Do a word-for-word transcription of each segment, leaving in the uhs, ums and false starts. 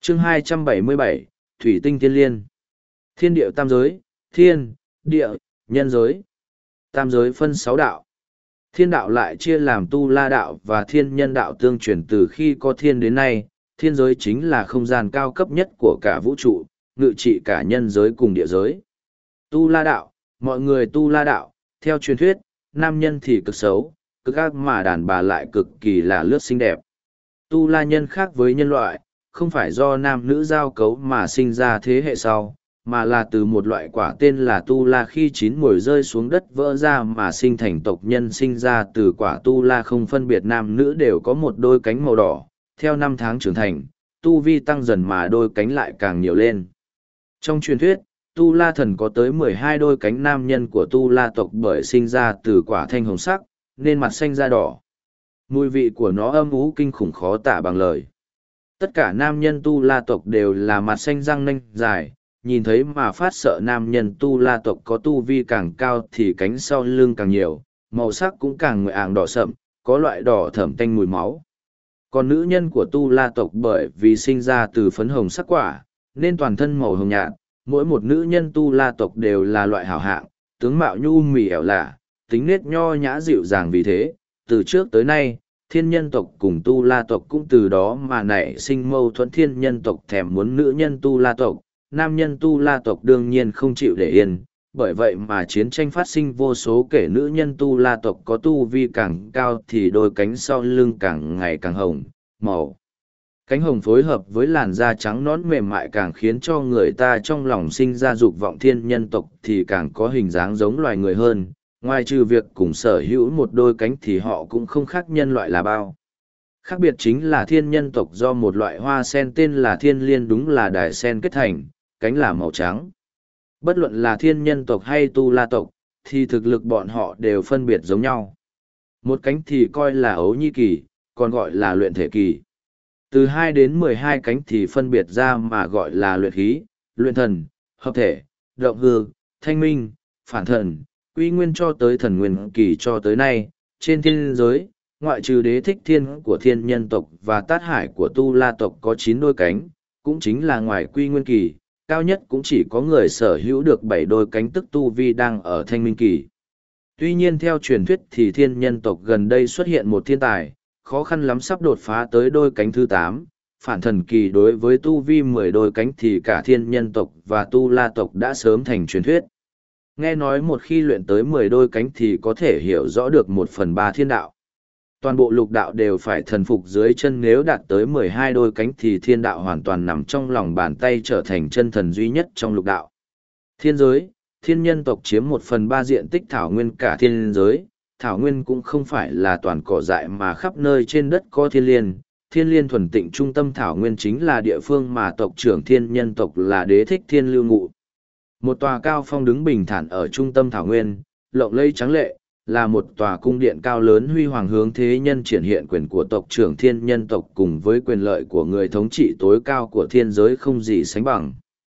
chương hai trăm bảy mươi bảy, Thủy tinh thiên liên. Thiên địa tam giới, thiên, địa, nhân giới. Tam giới phân sáu đạo. Thiên đạo lại chia làm tu la đạo và thiên nhân đạo tương truyền từ khi có thiên đến nay. Thiên giới chính là không gian cao cấp nhất của cả vũ trụ, ngự trị cả nhân giới cùng địa giới. Tu la đạo, mọi người tu la đạo, theo truyền thuyết, nam nhân thì cực xấu, cực ác mà đàn bà lại cực kỳ là lướt xinh đẹp. Tu la nhân khác với nhân loại, không phải do nam nữ giao cấu mà sinh ra thế hệ sau, mà là từ một loại quả tên là tu la khi chín mùi rơi xuống đất vỡ ra mà sinh thành tộc nhân sinh ra từ quả tu la không phân biệt nam nữ đều có một đôi cánh màu đỏ. Theo năm tháng trưởng thành, tu vi tăng dần mà đôi cánh lại càng nhiều lên. Trong truyền thuyết, tu la thần có tới mười hai đôi cánh nam nhân của tu la tộc bởi sinh ra từ quả thanh hồng sắc, nên mặt xanh da đỏ. Mùi vị của nó âm ú kinh khủng khó tả bằng lời. Tất cả nam nhân tu la tộc đều là mặt xanh răng nanh dài, nhìn thấy mà phát sợ. Nam nhân tu la tộc có tu vi càng cao thì cánh sau lưng càng nhiều, màu sắc cũng càng ngời àng đỏ sậm, có loại đỏ thẫm tanh mùi máu. Còn nữ nhân của tu la tộc bởi vì sinh ra từ phấn hồng sắc quả, nên toàn thân màu hồng nhạt. Mỗi một nữ nhân tu la tộc đều là loại hảo hạng, tướng mạo nhu mì ẻo lả, tính nết nho nhã dịu dàng. Vì thế, từ trước tới nay, thiên nhân tộc cùng tu la tộc cũng từ đó mà nảy sinh mâu thuẫn. Thiên nhân tộc thèm muốn nữ nhân tu la tộc, nam nhân tu la tộc đương nhiên không chịu để yên, bởi vậy mà chiến tranh phát sinh vô số kể. Nữ nhân tu la tộc có tu vi càng cao thì đôi cánh sau lưng càng ngày càng hồng, màu. Cánh hồng phối hợp với làn da trắng nõn mềm mại càng khiến cho người ta trong lòng sinh ra dục vọng. Thiên nhân tộc thì càng có hình dáng giống loài người hơn, ngoài trừ việc cùng sở hữu một đôi cánh thì họ cũng không khác nhân loại là bao. Khác biệt chính là thiên nhân tộc do một loại hoa sen tên là thiên liên, đúng là đài sen kết thành, cánh là màu trắng. Bất luận là thiên nhân tộc hay tu la tộc, thì thực lực bọn họ đều phân biệt giống nhau. Một cánh thì coi là ấu nhi kỳ, còn gọi là luyện thể kỳ. Từ hai đến mười hai cánh thì phân biệt ra mà gọi là luyện khí, luyện thần, hợp thể, động hư, thanh minh, phản thần, quy nguyên cho tới thần nguyên kỳ. Cho tới nay, trên thiên giới, ngoại trừ đế thích thiên của thiên nhân tộc và tát hải của tu la tộc có chín đôi cánh, cũng chính là ngoài quy nguyên kỳ, cao nhất cũng chỉ có người sở hữu được bảy đôi cánh, tức tu vi đang ở thanh minh kỳ. Tuy nhiên theo truyền thuyết thì thiên nhân tộc gần đây xuất hiện một thiên tài, khó khăn lắm sắp đột phá tới đôi cánh thứ tám, phản thần kỳ. Đối với tu vi mười đôi cánh thì cả thiên nhân tộc và tu la tộc đã sớm thành truyền thuyết. Nghe nói một khi luyện tới mười đôi cánh thì có thể hiểu rõ được một phần ba thiên đạo. Toàn bộ lục đạo đều phải thần phục dưới chân, nếu đạt tới mười hai đôi cánh thì thiên đạo hoàn toàn nằm trong lòng bàn tay, trở thành chân thần duy nhất trong lục đạo. Thiên giới, thiên nhân tộc chiếm một phần ba diện tích thảo nguyên cả thiên giới. Thảo nguyên cũng không phải là toàn cỏ dại mà khắp nơi trên đất có thiên liên. Thiên liên thuần tịnh trung tâm thảo nguyên chính là địa phương mà tộc trưởng thiên nhân tộc là đế thích thiên lưu ngụ. Một tòa cao phong đứng bình thản ở trung tâm thảo nguyên, lộng lẫy trắng lệ, là một tòa cung điện cao lớn huy hoàng hướng thế nhân triển hiện quyền của tộc trưởng thiên nhân tộc cùng với quyền lợi của người thống trị tối cao của thiên giới không gì sánh bằng.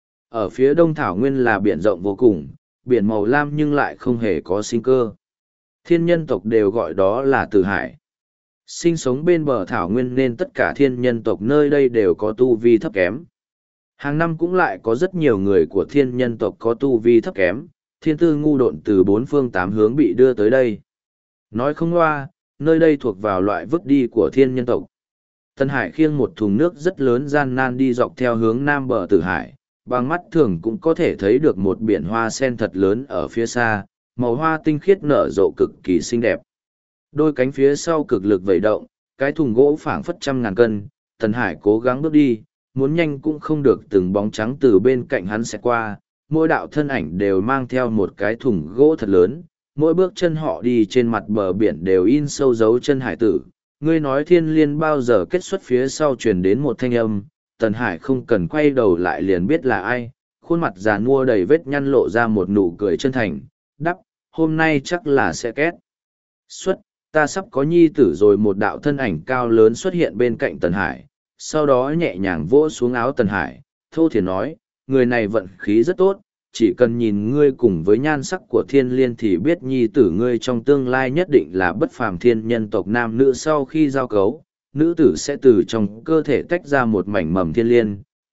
Ở phía đông thảo nguyên là biển rộng vô cùng, biển màu lam nhưng lại không hề có sinh cơ. Thiên nhân tộc đều gọi đó là Tử Hải. Sinh sống bên bờ thảo nguyên nên tất cả thiên nhân tộc nơi đây đều có tu vi thấp kém. Hàng năm cũng lại có rất nhiều người của thiên nhân tộc có tu vi thấp kém, thiên tư ngu độn từ bốn phương tám hướng bị đưa tới đây. Nói không loa, nơi đây thuộc vào loại vứt đi của thiên nhân tộc. Tân Hải khiêng một thùng nước rất lớn gian nan đi dọc theo hướng nam bờ Tử Hải, bằng mắt thường cũng có thể thấy được một biển hoa sen thật lớn ở phía xa, màu hoa tinh khiết nở rộ cực kỳ xinh đẹp. Đôi cánh phía sau cực lực vẩy động, cái thùng gỗ phảng phất trăm ngàn cân, Tân Hải cố gắng bước đi, muốn nhanh cũng không được, từng bóng trắng từ bên cạnh hắn sẽ qua, mỗi đạo thân ảnh đều mang theo một cái thùng gỗ thật lớn, mỗi bước chân họ đi trên mặt bờ biển đều in sâu dấu chân hải tử. Ngươi nói thiên liên bao giờ kết xuất? Phía sau truyền đến một thanh âm, Tần Hải không cần quay đầu lại liền biết là ai, khuôn mặt già nua đầy vết nhăn lộ ra một nụ cười chân thành, đắp, hôm nay chắc là sẽ kết xuất, ta sắp có nhi tử rồi. Một đạo thân ảnh cao lớn xuất hiện bên cạnh Tần Hải, sau đó nhẹ nhàng vỗ xuống áo Tần Hải, thô thiển nói, người này vận khí rất tốt, chỉ cần nhìn ngươi cùng với nhan sắc của thiên liên thì biết nhi tử ngươi trong tương lai nhất định là bất phàm. Thiên nhân tộc nam nữ sau khi giao cấu, nữ tử sẽ từ trong cơ thể tách ra một mảnh mầm thiên liên,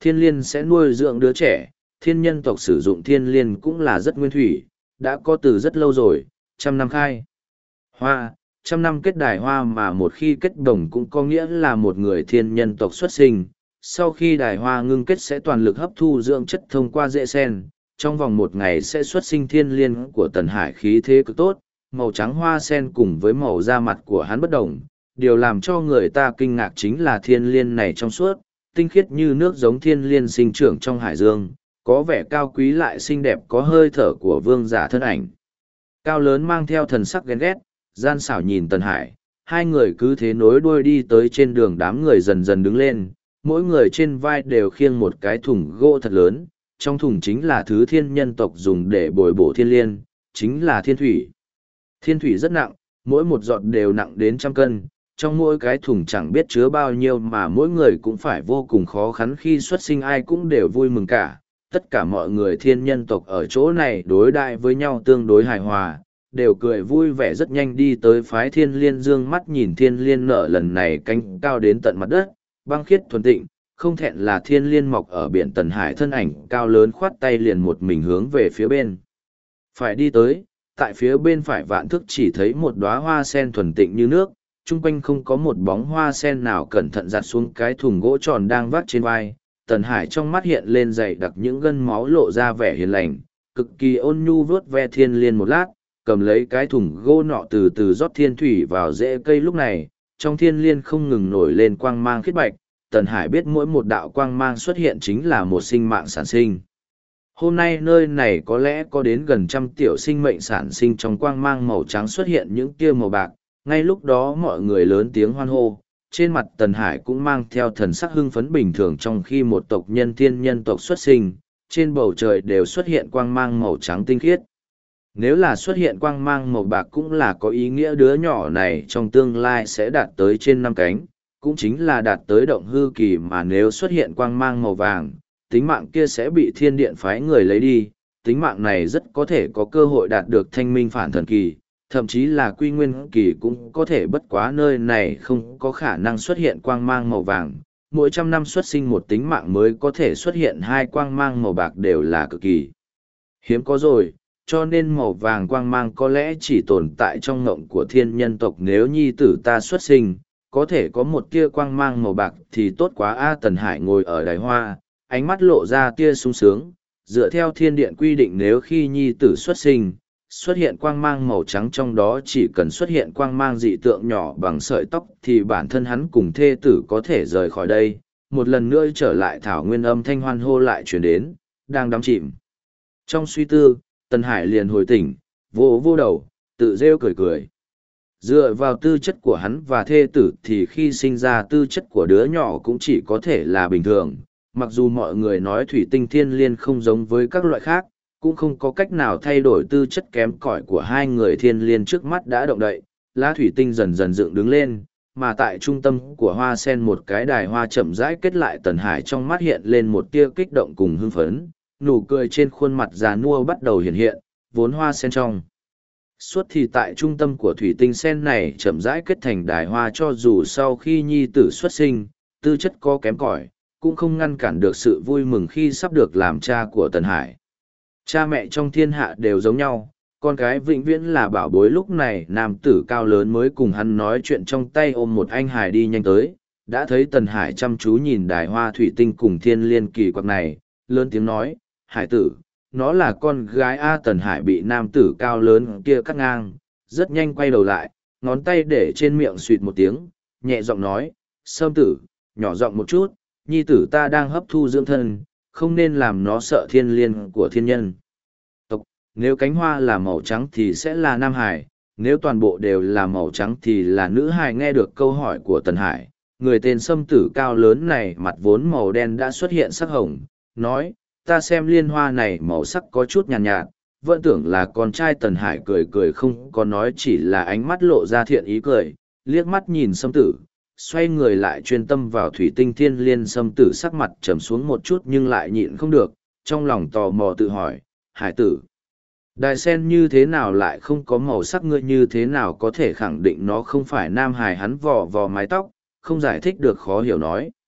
thiên liên sẽ nuôi dưỡng đứa trẻ, thiên nhân tộc sử dụng thiên liên cũng là rất nguyên thủy, đã có từ rất lâu rồi, trăm năm khai hoa, trăm năm kết đài hoa mà một khi kết đồng cũng có nghĩa là một người thiên nhân tộc xuất sinh. Sau khi đài hoa ngưng kết sẽ toàn lực hấp thu dưỡng chất thông qua rễ sen, trong vòng một ngày sẽ xuất sinh thiên liên của Tần Hải khí thế cực tốt, màu trắng hoa sen cùng với màu da mặt của hắn bất đồng. Điều làm cho người ta kinh ngạc chính là thiên liên này trong suốt, tinh khiết như nước giống thiên liên sinh trưởng trong hải dương, có vẻ cao quý lại xinh đẹp, có hơi thở của vương giả thân ảnh. Cao lớn mang theo thần sắc ghen ghét, gian xảo nhìn Tần Hải, hai người cứ thế nối đuôi đi tới trên đường, đám người dần dần đứng lên, mỗi người trên vai đều khiêng một cái thùng gỗ thật lớn, trong thùng chính là thứ thiên nhân tộc dùng để bồi bổ thiên liên, chính là thiên thủy. Thiên thủy rất nặng, mỗi một giọt đều nặng đến trăm cân, trong mỗi cái thùng chẳng biết chứa bao nhiêu mà mỗi người cũng phải vô cùng khó khăn, khi xuất sinh ai cũng đều vui mừng cả. Tất cả mọi người thiên nhân tộc ở chỗ này đối đại với nhau tương đối hài hòa, đều cười vui vẻ, rất nhanh đi tới phái thiên liên, dương mắt nhìn thiên liên nở lần này cánh cao đến tận mặt đất, băng khiết thuần tịnh, không thẹn là thiên liên mọc ở biển Tần Hải, thân ảnh cao lớn khoát tay liền một mình hướng về phía bên. Phải đi tới, tại phía bên phải vạn thước chỉ thấy một đóa hoa sen thuần tịnh như nước, chung quanh không có một bóng hoa sen nào, cẩn thận giặt xuống cái thùng gỗ tròn đang vác trên vai. Tần Hải trong mắt hiện lên dày đặc những gân máu, lộ ra vẻ hiền lành, cực kỳ ôn nhu vuốt ve thiên liên một lát, cầm lấy cái thùng gỗ nọ từ từ rót thiên thủy vào rễ cây. Lúc này, trong thiên liên không ngừng nổi lên quang mang khiết bạch, Tần Hải biết mỗi một đạo quang mang xuất hiện chính là một sinh mạng sản sinh. Hôm nay nơi này có lẽ có đến gần trăm tiểu sinh mệnh sản sinh trong quang mang màu trắng, xuất hiện những tia màu bạc. Ngay lúc đó mọi người lớn tiếng hoan hô, trên mặt Tần Hải cũng mang theo thần sắc hưng phấn bình thường. Trong khi một tộc nhân thiên nhân tộc xuất sinh, trên bầu trời đều xuất hiện quang mang màu trắng tinh khiết. Nếu là xuất hiện quang mang màu bạc cũng là có ý nghĩa đứa nhỏ này trong tương lai sẽ đạt tới trên năm cánh, cũng chính là đạt tới động hư kỳ, mà nếu xuất hiện quang mang màu vàng, tính mạng kia sẽ bị thiên điện phái người lấy đi, tính mạng này rất có thể có cơ hội đạt được thanh minh phản thần kỳ, thậm chí là quy nguyên kỳ cũng có thể, bất quá nơi này không có khả năng xuất hiện quang mang màu vàng, mỗi trăm năm xuất sinh một tính mạng mới có thể xuất hiện hai quang mang màu bạc, đều là cực kỳ hiếm có rồi, cho nên màu vàng quang mang có lẽ chỉ tồn tại trong ngộng của thiên nhân tộc. Nếu nhi tử ta xuất sinh, có thể có một tia quang mang màu bạc thì tốt quá a. Tần Hải ngồi ở đài hoa, ánh mắt lộ ra tia sung sướng, dựa theo thiên điện quy định, nếu khi nhi tử xuất sinh, xuất hiện quang mang màu trắng, trong đó chỉ cần xuất hiện quang mang dị tượng nhỏ bằng sợi tóc thì bản thân hắn cùng thê tử có thể rời khỏi đây. Một lần nữa trở lại thảo nguyên, âm thanh hoan hô lại chuyển đến, đang đắm chìm trong suy tư, Tần Hải liền hồi tỉnh, vô vô đầu, tự rêu cười cười. Dựa vào tư chất của hắn và thê tử thì khi sinh ra tư chất của đứa nhỏ cũng chỉ có thể là bình thường. Mặc dù mọi người nói thủy tinh thiên liên không giống với các loại khác, cũng không có cách nào thay đổi tư chất kém cỏi của hai người thiên liên trước mắt đã động đậy. Lá thủy tinh dần dần dựng đứng lên, mà tại trung tâm của hoa sen một cái đài hoa chậm rãi kết lại. Tần Hải trong mắt hiện lên một tia kích động cùng hưng phấn, nụ cười trên khuôn mặt già nua bắt đầu hiện hiện, vốn hoa sen trong suốt thì tại trung tâm của thủy tinh sen này chậm rãi kết thành đài hoa. Cho dù sau khi nhi tử xuất sinh, tư chất có kém cỏi, cũng không ngăn cản được sự vui mừng khi sắp được làm cha của Tần Hải. Cha mẹ trong thiên hạ đều giống nhau, con cái vĩnh viễn là bảo bối. Lúc này nam tử cao lớn mới cùng hắn nói chuyện, trong tay ôm một anh hài đi nhanh tới, đã thấy Tần Hải chăm chú nhìn đài hoa thủy tinh cùng thiên liên kỳ quặc này, lớn tiếng nói, Hải tử, nó là con gái A. Tần Hải bị nam tử cao lớn kia cắt ngang, rất nhanh quay đầu lại, ngón tay để trên miệng suỵt một tiếng, nhẹ giọng nói, Sâm tử, nhỏ giọng một chút, nhi tử ta đang hấp thu dưỡng thân, không nên làm nó sợ thiên liên của thiên nhân tộc. Nếu cánh hoa là màu trắng thì sẽ là nam hải, nếu toàn bộ đều là màu trắng thì là nữ hải. Nghe được câu hỏi của Tần Hải, người tên Sâm tử cao lớn này mặt vốn màu đen đã xuất hiện sắc hồng, nói, ta xem liên hoa này màu sắc có chút nhàn nhạt, nhạt, vẫn tưởng là con trai. Tần Hải cười cười không có nói, chỉ là ánh mắt lộ ra thiện ý cười, liếc mắt nhìn Sâm tử, xoay người lại chuyên tâm vào thủy tinh thiên liên. Sâm tử sắc mặt trầm xuống một chút nhưng lại nhịn không được, trong lòng tò mò tự hỏi, Hải tử, đài sen như thế nào lại không có màu sắc, ngươi như thế nào có thể khẳng định nó không phải nam hải? Hắn vò vò mái tóc, không giải thích được, khó hiểu nói,